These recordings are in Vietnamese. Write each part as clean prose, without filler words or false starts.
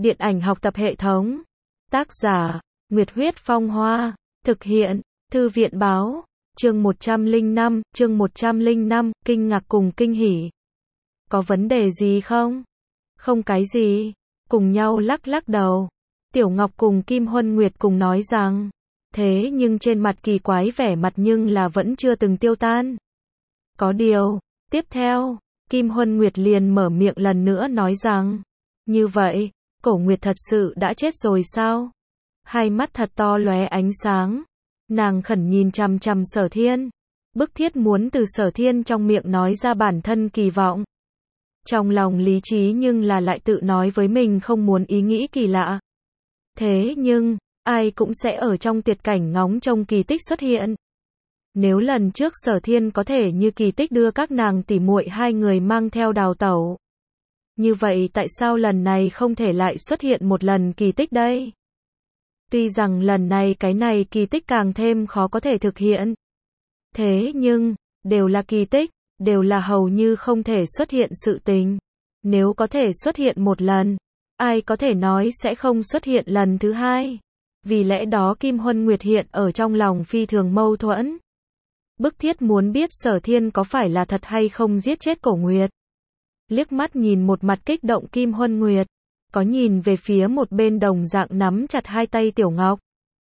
Điện ảnh học tập hệ thống. Tác giả, Nguyệt Huyết Phong Hoa. Thực hiện, Thư viện Báo. Chương 105, kinh ngạc cùng kinh hỉ. Có vấn đề gì không? Không cái gì. Cùng nhau lắc lắc đầu. Tiểu Ngọc cùng Kim Huân Nguyệt cùng nói rằng. Thế nhưng trên mặt kỳ quái vẻ mặt nhưng là vẫn chưa từng tiêu tan. Có điều, tiếp theo, Kim Huân Nguyệt liền mở miệng lần nữa nói rằng. Như vậy, Cổ Nguyệt thật sự đã chết rồi sao? Hai mắt thật to lóe ánh sáng. Nàng khẩn nhìn chằm chằm Sở Thiên. Bức thiết muốn từ Sở Thiên trong miệng nói ra bản thân kỳ vọng. Trong lòng lý trí nhưng là lại tự nói với mình không muốn ý nghĩ kỳ lạ. Thế nhưng, ai cũng sẽ ở trong tuyệt cảnh ngóng trông kỳ tích xuất hiện. Nếu lần trước Sở Thiên có thể như kỳ tích đưa các nàng tỉ muội hai người mang theo đào tẩu. Như vậy tại sao lần này không thể lại xuất hiện một lần kỳ tích đây? Tuy rằng lần này cái này kỳ tích càng thêm khó có thể thực hiện. Thế nhưng, đều là kỳ tích, đều là hầu như không thể xuất hiện sự tình. Nếu có thể xuất hiện một lần, ai có thể nói sẽ không xuất hiện lần thứ hai? Vì lẽ đó Kim Huân Nguyệt hiện ở trong lòng phi thường mâu thuẫn. Bức thiết muốn biết Sở Thiên có phải là thật hay không giết chết Cổ Nguyệt. Liếc mắt nhìn một mặt kích động Kim Huân Nguyệt, có nhìn về phía một bên đồng dạng nắm chặt hai tay Tiểu Ngọc.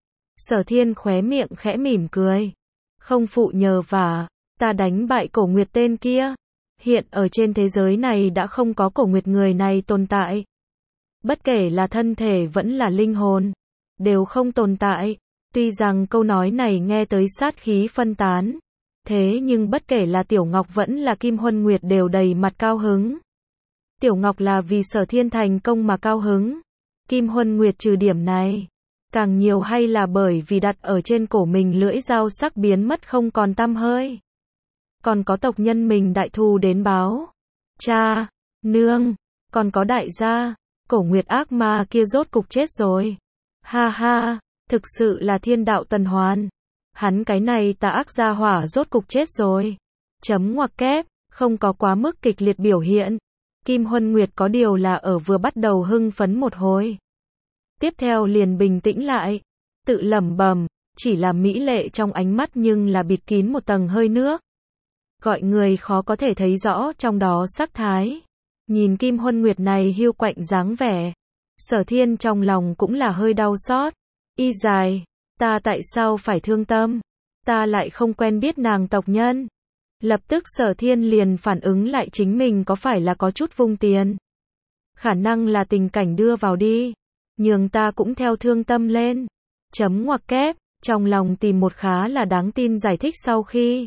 Sở Thiên khóe miệng khẽ mỉm cười. Không phụ nhờ vả, ta đánh bại Cổ Nguyệt tên kia. Hiện ở trên thế giới này đã không có Cổ Nguyệt người này tồn tại. Bất kể là thân thể vẫn là linh hồn, đều không tồn tại. Tuy rằng câu nói này nghe tới sát khí phân tán. Thế nhưng bất kể là Tiểu Ngọc vẫn là Kim Huân Nguyệt đều đầy mặt cao hứng. Tiểu Ngọc là vì Sở Thiên thành công mà cao hứng. Kim Huân Nguyệt trừ điểm này. Càng nhiều hay là bởi vì đặt ở trên cổ mình lưỡi dao sắc biến mất không còn tăm hơi. Còn có tộc nhân mình đại thù đến báo. Cha, nương, còn có đại gia, Cổ Nguyệt ác ma kia rốt cục chết rồi. Ha ha, thực sự là thiên đạo tuần hoàn. Hắn cái này tà ác gia hỏa rốt cục chết rồi. Chấm ngoặc kép, không có quá mức kịch liệt biểu hiện. Kim Huân Nguyệt có điều là ở vừa bắt đầu hưng phấn một hồi. Tiếp theo liền bình tĩnh lại. Tự lẩm bẩm, chỉ là mỹ lệ trong ánh mắt nhưng là bịt kín một tầng hơi nước. Gọi người khó có thể thấy rõ trong đó sắc thái. Nhìn Kim Huân Nguyệt này hiu quạnh dáng vẻ. Sở Thiên trong lòng cũng là hơi đau xót. Y dài, ta tại sao phải thương tâm? Ta lại không quen biết nàng tộc nhân. Lập tức Sở Thiên liền phản ứng lại chính mình có phải là có chút vung tiền. Khả năng là tình cảnh đưa vào đi. Nhường ta cũng theo thương tâm lên. Chấm ngoặc kép, trong lòng tìm một khá là đáng tin giải thích sau khi.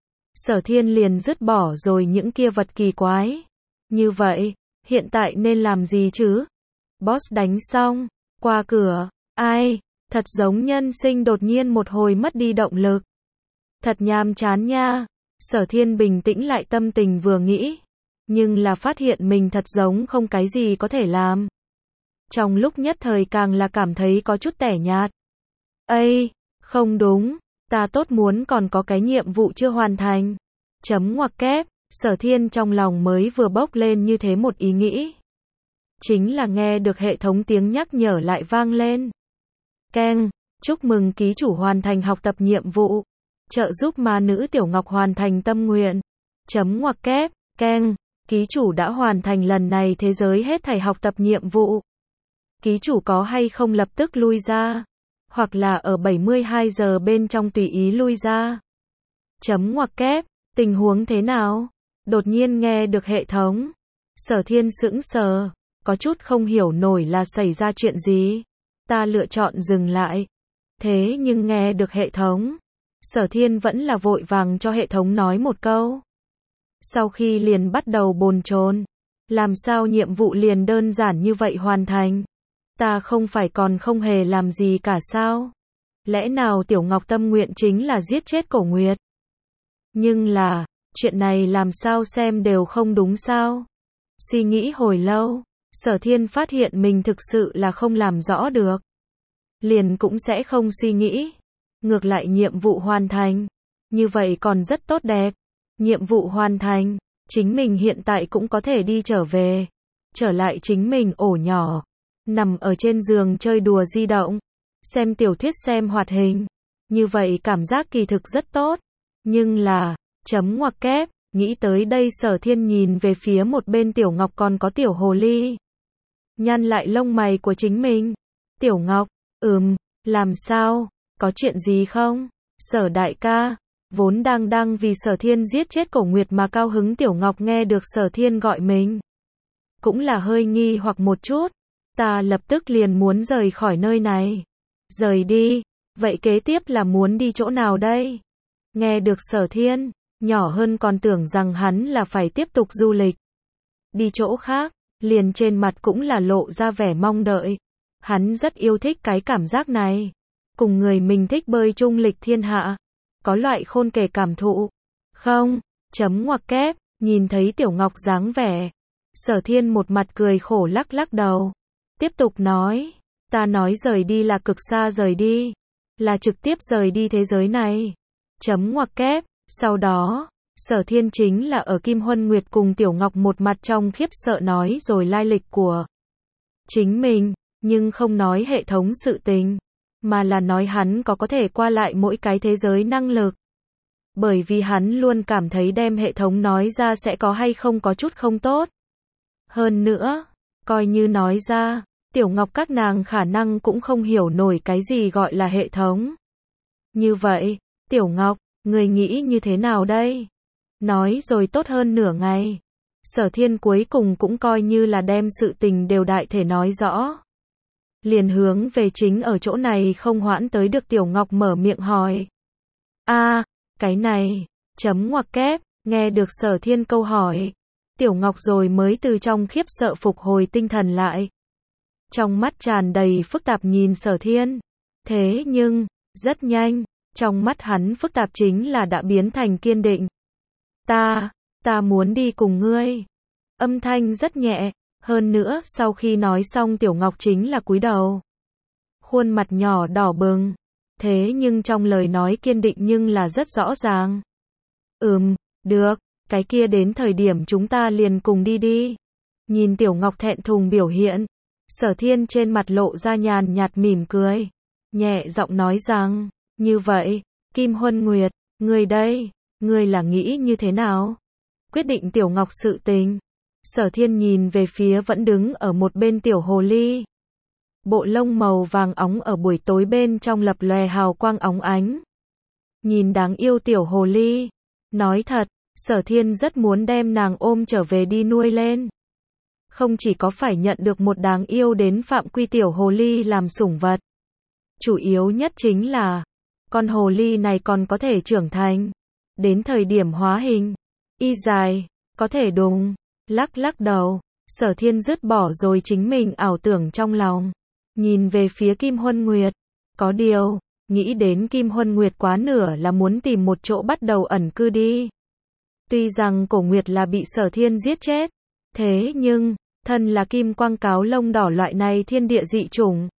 Sở Thiên liền dứt bỏ rồi những kia vật kỳ quái. Như vậy, hiện tại nên làm gì chứ? Boss đánh xong, qua cửa, ai? Thật giống nhân sinh đột nhiên một hồi mất đi động lực. Thật nhàm chán nha. Sở Thiên bình tĩnh lại tâm tình vừa nghĩ. Nhưng là phát hiện mình thật giống không cái gì có thể làm. Trong lúc nhất thời càng là cảm thấy có chút tẻ nhạt. Ây, không đúng, ta tốt muốn còn có cái nhiệm vụ chưa hoàn thành. Chấm ngoặc kép, Sở Thiên trong lòng mới vừa bốc lên như thế một ý nghĩ. Chính là nghe được hệ thống tiếng nhắc nhở lại vang lên. Keng, chúc mừng ký chủ hoàn thành học tập nhiệm vụ. Trợ giúp ma nữ Tiểu Ngọc hoàn thành tâm nguyện. Chấm ngoặc kép, keng, ký chủ đã hoàn thành lần này thế giới hết thảy học tập nhiệm vụ. Ký chủ có hay không lập tức lui ra? Hoặc là ở 72 giờ bên trong tùy ý lui ra? Chấm ngoặc kép, tình huống thế nào? Đột nhiên nghe được hệ thống. Sở Thiên sững sờ, có chút không hiểu nổi là xảy ra chuyện gì. Ta lựa chọn dừng lại. Thế nhưng nghe được hệ thống. Sở Thiên vẫn là vội vàng cho hệ thống nói một câu. Sau khi liền bắt đầu bồn chồn. Làm sao nhiệm vụ liền đơn giản như vậy hoàn thành? Ta không phải còn không hề làm gì cả sao? Lẽ nào Tiểu Ngọc tâm nguyện chính là giết chết Cổ Nguyệt? Nhưng là, chuyện này làm sao xem đều không đúng sao? Suy nghĩ hồi lâu, Sở Thiên phát hiện mình thực sự là không làm rõ được. Liền cũng sẽ không suy nghĩ. Ngược lại nhiệm vụ hoàn thành. Như vậy còn rất tốt đẹp. Nhiệm vụ hoàn thành. Chính mình hiện tại cũng có thể đi trở về. Trở lại chính mình ổ nhỏ. nằm ở trên giường chơi đùa di động, xem tiểu thuyết xem hoạt hình. Như vậy cảm giác kỳ thực rất tốt. Nhưng là, chấm ngoặc kép, nghĩ tới đây Sở Thiên nhìn về phía một bên Tiểu Ngọc còn có Tiểu Hồ Ly. Nhăn lại lông mày của chính mình. Tiểu Ngọc, làm sao, có chuyện gì không? Sở đại ca, vốn đang vì Sở Thiên giết chết Cổ Nguyệt mà cao hứng Tiểu Ngọc nghe được Sở Thiên gọi mình. Cũng là hơi nghi hoặc một chút, ta lập tức liền muốn rời khỏi nơi này. Rời đi, vậy kế tiếp là muốn đi chỗ nào đây? Nghe được Sở Thiên, nhỏ hơn còn tưởng rằng hắn là phải tiếp tục du lịch. Đi chỗ khác, liền trên mặt cũng là lộ ra vẻ mong đợi. Hắn rất yêu thích cái cảm giác này. Cùng người mình thích bơi chung lịch thiên hạ. Có loại khôn kể cảm thụ. Không, chấm ngoặc kép, nhìn thấy Tiểu Ngọc dáng vẻ. Sở Thiên một mặt cười khổ lắc lắc đầu. Tiếp tục nói, ta nói rời đi là cực xa rời đi. Là trực tiếp rời đi thế giới này. Chấm ngoặc kép, sau đó, Sở Thiên chính là ở Kim Huân Nguyệt cùng Tiểu Ngọc một mặt trong khiếp sợ nói rồi lai lịch của chính mình, nhưng không nói hệ thống sự tình, mà là nói hắn có thể qua lại mỗi cái thế giới năng lực. Bởi vì hắn luôn cảm thấy đem hệ thống nói ra sẽ có hay không có chút không tốt. Hơn nữa, coi như nói ra, Tiểu Ngọc các nàng khả năng cũng không hiểu nổi cái gì gọi là hệ thống. Như vậy, Tiểu Ngọc, người nghĩ như thế nào đây? Nói rồi tốt hơn nửa ngày. Sở Thiên cuối cùng cũng coi như là đem sự tình đều đại thể nói rõ. Liền hướng về chính ở chỗ này không hoãn tới được Tiểu Ngọc mở miệng hỏi. Cái này, chấm ngoặc kép, nghe được Sở Thiên câu hỏi. Tiểu Ngọc rồi mới từ trong khiếp sợ phục hồi tinh thần lại. Trong mắt tràn đầy phức tạp nhìn Sở Thiên. Thế nhưng, rất nhanh, trong mắt hắn phức tạp chính là đã biến thành kiên định. Ta muốn đi cùng ngươi. Âm thanh rất nhẹ, hơn nữa sau khi nói xong Tiểu Ngọc chính là cúi đầu. Khuôn mặt nhỏ đỏ bừng, thế nhưng trong lời nói kiên định nhưng là rất rõ ràng. Được, cái kia đến thời điểm chúng ta liền cùng đi. Nhìn Tiểu Ngọc thẹn thùng biểu hiện, Sở Thiên trên mặt lộ ra nhàn nhạt mỉm cười, nhẹ giọng nói rằng, như vậy, Kim Huân Nguyệt, ngươi đây, ngươi là nghĩ như thế nào? Quyết định Tiểu Ngọc sự tình. Sở Thiên nhìn về phía vẫn đứng ở một bên Tiểu Hồ Ly. Bộ lông màu vàng óng ở buổi tối bên trong lập lòe hào quang óng ánh. Nhìn đáng yêu Tiểu Hồ Ly. Nói thật, Sở Thiên rất muốn đem nàng ôm trở về đi nuôi lên. Không chỉ có phải nhận được một đáng yêu đến phạm quy Tiểu Hồ Ly làm sủng vật. Chủ yếu nhất chính là, con Hồ Ly này còn có thể trưởng thành. Đến thời điểm hóa hình, y dài, có thể đùng, lắc đầu, Sở Thiên dứt bỏ rồi chính mình ảo tưởng trong lòng. Nhìn về phía Kim Huân Nguyệt, có điều, nghĩ đến Kim Huân Nguyệt quá nửa là muốn tìm một chỗ bắt đầu ẩn cư đi. Tuy rằng Cổ Nguyệt là bị Sở Thiên giết chết, thế nhưng, thân là kim quang cáo lông đỏ loại này thiên địa dị chủng.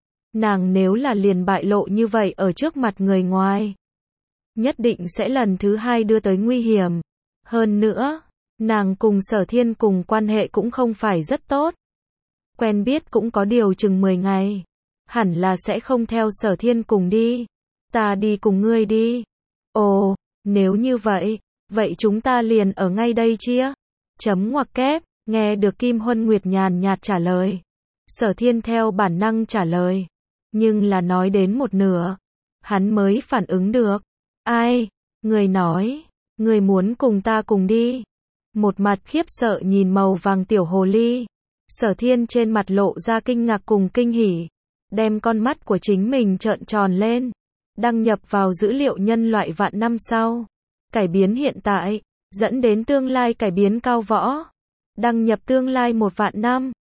Nàng nếu là liền bại lộ như vậy ở trước mặt người ngoài, nhất định sẽ lần thứ hai đưa tới nguy hiểm. Hơn nữa, nàng cùng Sở Thiên cùng quan hệ cũng không phải rất tốt. Quen biết cũng có điều chừng 10 ngày. Hẳn là sẽ không theo Sở Thiên cùng đi. Ta đi cùng ngươi đi. Ồ, nếu như vậy, vậy chúng ta liền ở ngay đây chia. Chấm ngoặc kép, nghe được Kim Huân Nguyệt nhàn nhạt trả lời. Sở Thiên theo bản năng trả lời. Nhưng là nói đến một nửa, hắn mới phản ứng được. Ai? Người nói, người muốn cùng ta cùng đi. Một mặt khiếp sợ nhìn màu vàng Tiểu Hồ Ly. Sở Thiên trên mặt lộ ra kinh ngạc cùng kinh hỉ. Đem con mắt của chính mình trợn tròn lên. Đăng nhập vào dữ liệu nhân loại vạn năm sau. Cải biến hiện tại, dẫn đến tương lai cải biến cao võ. Đăng nhập tương lai 1 vạn năm.